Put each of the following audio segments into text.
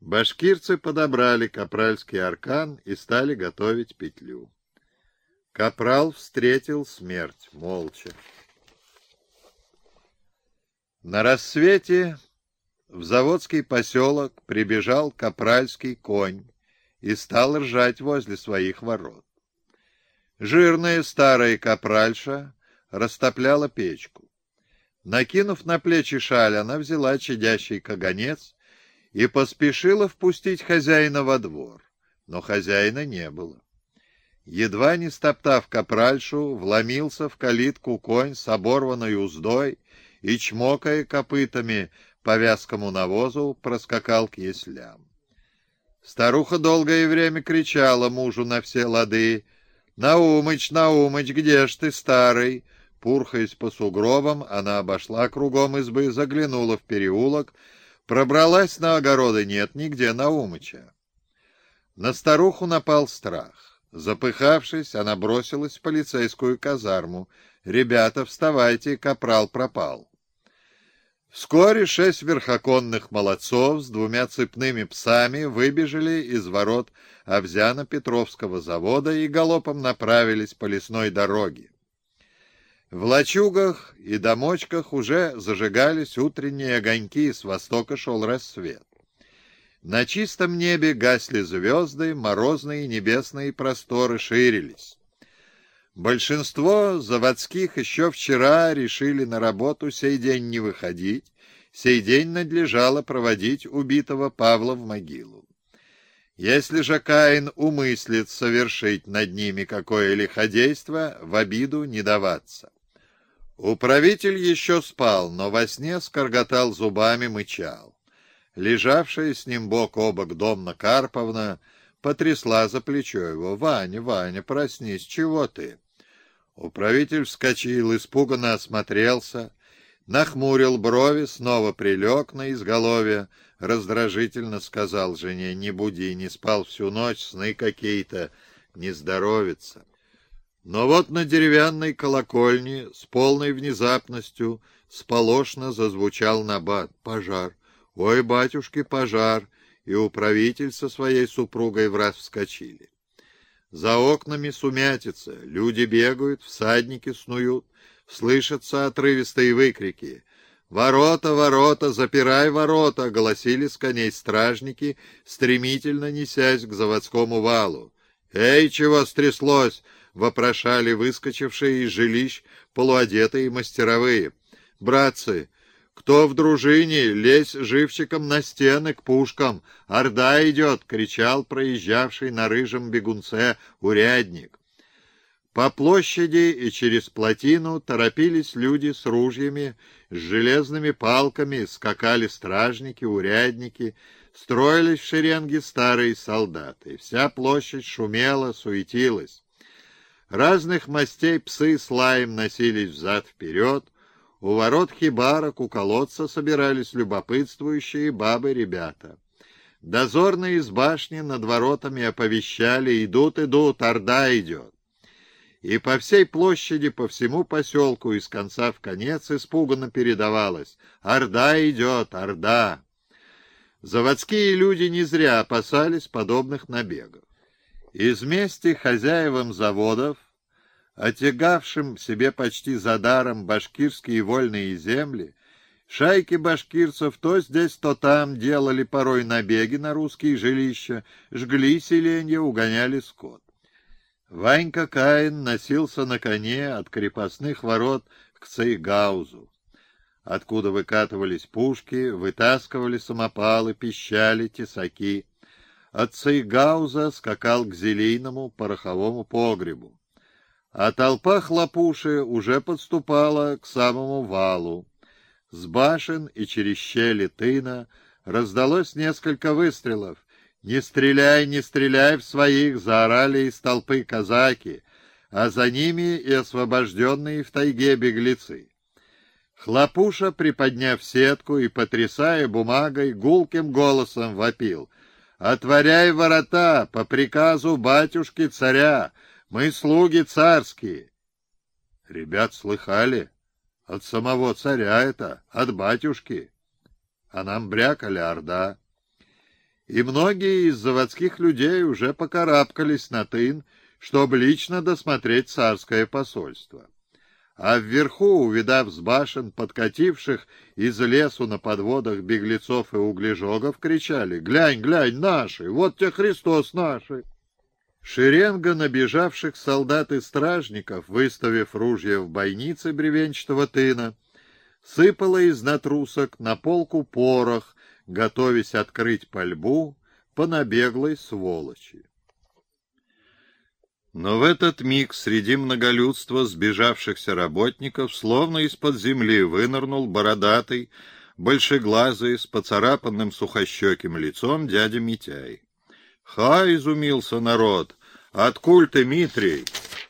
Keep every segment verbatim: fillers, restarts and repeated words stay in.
Башкирцы подобрали капральский аркан и стали готовить петлю. Капрал встретил смерть молча. На рассвете в заводский поселок прибежал капральский конь и стал ржать возле своих ворот. Жирная старая капральша растопляла печку. Накинув на плечи шаль, она взяла чадящий каганец и поспешила впустить хозяина во двор, но хозяина не было. Едва не стоптав капральшу, вломился в калитку конь с оборванной уздой и, чмокая копытами по вязкому навозу, проскакал к яслям. Старуха долгое время кричала мужу на все лады: «Наумыч, Наумыч, где ж ты, старый?» Пурхаясь по сугробам, она обошла кругом избы, заглянула в переулок, пробралась на огороды — нет нигде Наумыча. На старуху напал страх. Запыхавшись, она бросилась в полицейскую казарму. «Ребята, вставайте, капрал пропал». Вскоре шесть верхоконных молодцов с двумя цепными псами выбежали из ворот Овзяно-Петровского завода и галопом направились по лесной дороге. В лачугах и домочках уже зажигались утренние огоньки, с востока шел рассвет. На чистом небе гасли звезды, морозные небесные просторы ширились. Большинство заводских еще вчера решили на работу сей день не выходить, сей день надлежало проводить убитого Павла в могилу. Если же Каин умыслит совершить над ними какое лиходейство, в обиду не даваться. Управитель еще спал, но во сне скорготал зубами, мычал. Лежавшая с ним бок о бок Домна Карповна потрясла за плечо его. «Ваня, Ваня, проснись, чего ты?» Управитель вскочил, испуганно осмотрелся, нахмурил брови, снова прилег на изголовье, раздражительно сказал жене: «Не буди, не спал всю ночь, сны какие-то, не здоровится». Но вот на деревянной колокольне с полной внезапностью сполошно зазвучал набат: «Пожар! Ой, батюшки, пожар!» И управитель со своей супругой враз вскочили. За окнами сумятица, люди бегают, всадники снуют, слышатся отрывистые выкрики. «Ворота, ворота, запирай ворота!» — голосили с коней стражники, стремительно несясь к заводскому валу. «Эй, чего стряслось?» — вопрошали выскочившие из жилищ полуодетые мастеровые. «Братцы, кто в дружине, лезь живчиком на стены к пушкам! Орда идет!» — кричал проезжавший на рыжем бегунце урядник. По площади и через плотину торопились люди с ружьями, с железными палками, скакали стражники, урядники, строились в шеренги старые солдаты. Вся площадь шумела, суетилась. Разных мастей псы с лаем носились взад-вперед. У ворот хибарок, у колодца собирались любопытствующие бабы-ребята. Дозорные из башни над воротами оповещали: «Идут, идут, орда идет». И по всей площади, по всему поселку, из конца в конец испуганно передавалось: «Орда идет, орда». Заводские люди не зря опасались подобных набегов. Из мести хозяевам заводов, отягавшим себе почти за даром башкирские вольные земли, шайки башкирцев то здесь, то там делали порой набеги на русские жилища, жгли селенья, угоняли скот. Ванька Каин носился на коне от крепостных ворот к Цейгаузу, откуда выкатывались пушки, вытаскивали самопалы, пищали, тесаки. От Цейгауза скакал к зелийному пороховому погребу, а толпа хлопуши уже подступала к самому валу. С башен и через щели тына раздалось несколько выстрелов. «Не стреляй, не стреляй в своих!» — заорали из толпы казаки, а за ними и освобожденные в тайге беглецы. Хлопуша, приподняв сетку и потрясая бумагой, гулким голосом вопил: «Отворяй ворота по приказу батюшки царя! Мы слуги царские!» Ребят слыхали: от самого царя это, от батюшки. А нам брякали орда. и многие из заводских людей уже покарабкались на тын, чтобы лично досмотреть царское посольство. А вверху, увидав с башен подкативших из лесу на подводах беглецов и углежогов, кричали: «Глянь, глянь, наши! Вот тебе Христос наши!» Шеренга набежавших солдат и стражников, выставив ружья в бойнице бревенчатого тына, сыпала из натрусок на полку порох, готовясь открыть пальбу по набеглой сволочи. Но в этот миг среди многолюдства сбежавшихся работников словно из-под земли вынырнул бородатый, большеглазый, с поцарапанным сухощеким лицом дядя Митяй. «Ха!» — изумился народ. «Откуль ты, Митрий?»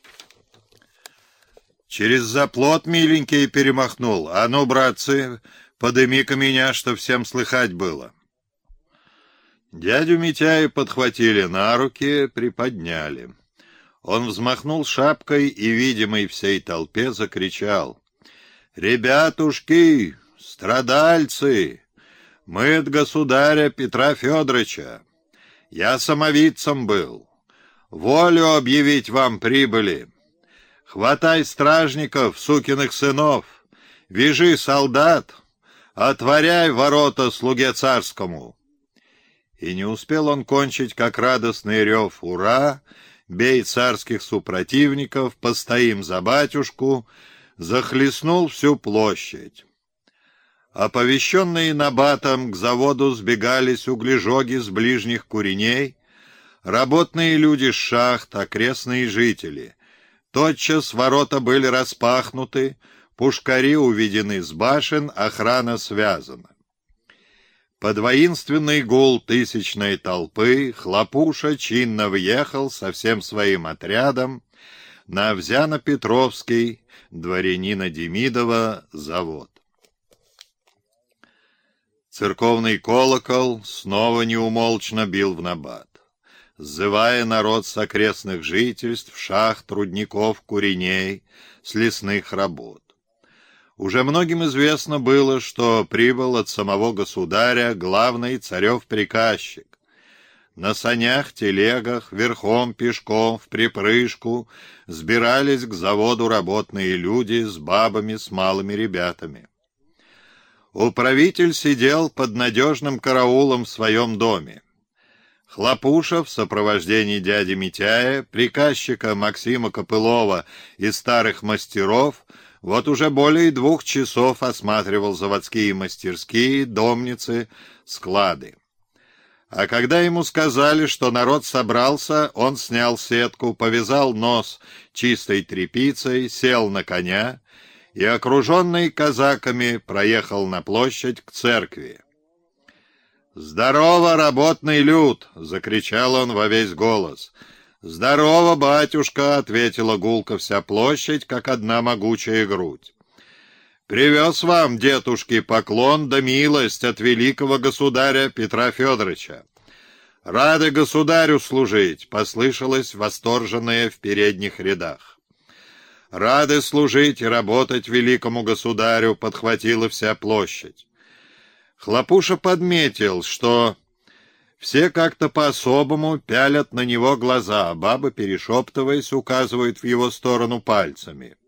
«Через заплот, миленький, перемахнул. А ну, братцы, подыми-ка меня, чтоб всем слыхать было». Дядю Митяя подхватили на руки, приподняли. Он взмахнул шапкой и, видимый всей толпе, закричал: «Ребятушки, страдальцы, мы от государя Петра Федоровича. Я самовидцем был. Волю объявить вам прибыли. Хватай стражников, сукиных сынов, вяжи солдат, отворяй ворота слуге царскому». И не успел он кончить, как радостный рев «Ура!», бей царских супротивников, постоим за батюшку, захлестнул всю площадь. Оповещенные набатом к заводу сбегались углежоги с ближних куреней, работные люди с шахт, окрестные жители. Тотчас ворота были распахнуты, пушкари уведены с башен, охрана связана. Под воинственный гул тысячной толпы Хлопуша чинно въехал со всем своим отрядом на Овзяно-Петровский, дворянина Демидова, завод. Церковный колокол снова неумолчно бил в набат, сзывая народ с окрестных жительств, шахт, рудников, куреней, с лесных работ. Уже многим известно было, что прибыл от самого государя главный царев-приказчик. На санях, телегах, верхом, пешком, в припрыжку сбирались к заводу работные люди с бабами, с малыми ребятами. Управитель сидел под надежным караулом в своем доме. Хлопуша в сопровождении дяди Митяя, приказчика Максима Копылова и старых мастеров вот уже более двух часов осматривал заводские мастерские, домницы, склады. А когда ему сказали, что народ собрался, он снял сетку, повязал нос чистой тряпицей, сел на коня и, окруженный казаками, проехал на площадь к церкви. «Здорово, работный люд!» — закричал он во весь голос. «Здорово, батюшка!» — ответила гулко вся площадь, как одна могучая грудь. «Привез вам, дедушки, поклон да милость от великого государя Петра Федоровича. Рады государю служить!» — послышалось восторженное в передних рядах. «Рады служить и работать великому государю!» — подхватила вся площадь. Хлопуша подметил, что все как-то по-особому пялят на него глаза, а бабы, перешептываясь, указывают в его сторону пальцами.